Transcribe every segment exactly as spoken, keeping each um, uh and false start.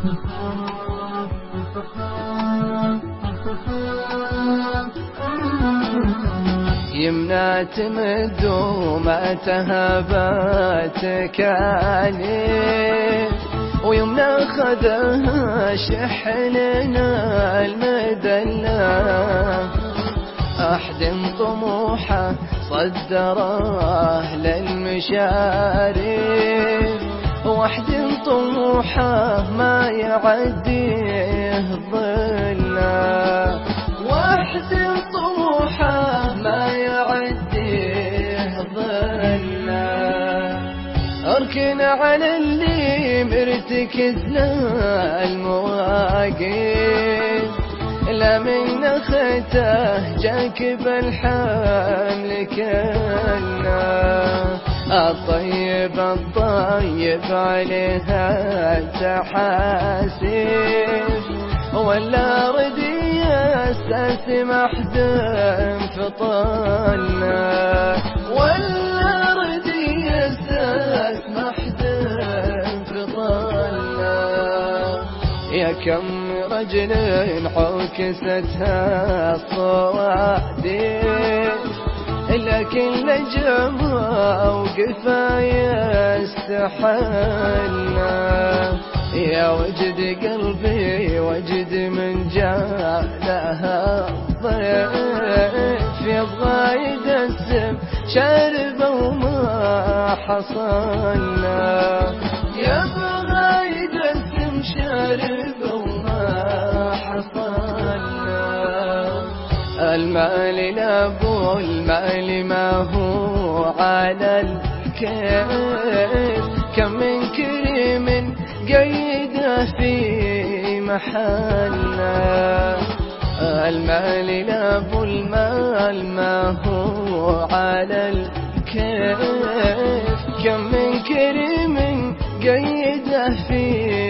يمنى تمد وما تهبتك عليه، ويمنى خذها شحننا المدلة. أحد طموحه صدره للمشاري، واحد طموحه ما يعديه ظله، واحد طموحه ما يعديه ظله. اركن على اللي مرتكز له المواقف، لا من نخته جاك بالحمل كله. الطيب الطيب عليها تحاسب، ولا ردي اساس محدم في طله، ولا ردي اساس محدم في طله. يا كم رجل عكستها الصوادم، لكن لجمها وقفايا استحلنا. يا وجد قلبي وجد من جاء لها الضيف، يبغى يدسم شاربه وما حصلنا، يبغى يدسم شاربه وما حصلنا. المال لابو المال ما هو على الكيف، كم من كريم قيده في محله. المال لابو المال ما هو على الكيف، كم من كريم قيده في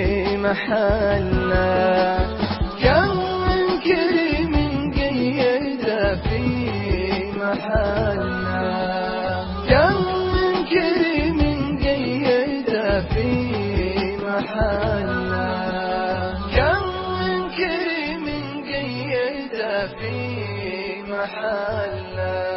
محله. كم من كريم قيده في محله، كم من كريم قيده في محله، كم من كريم قيده في محله.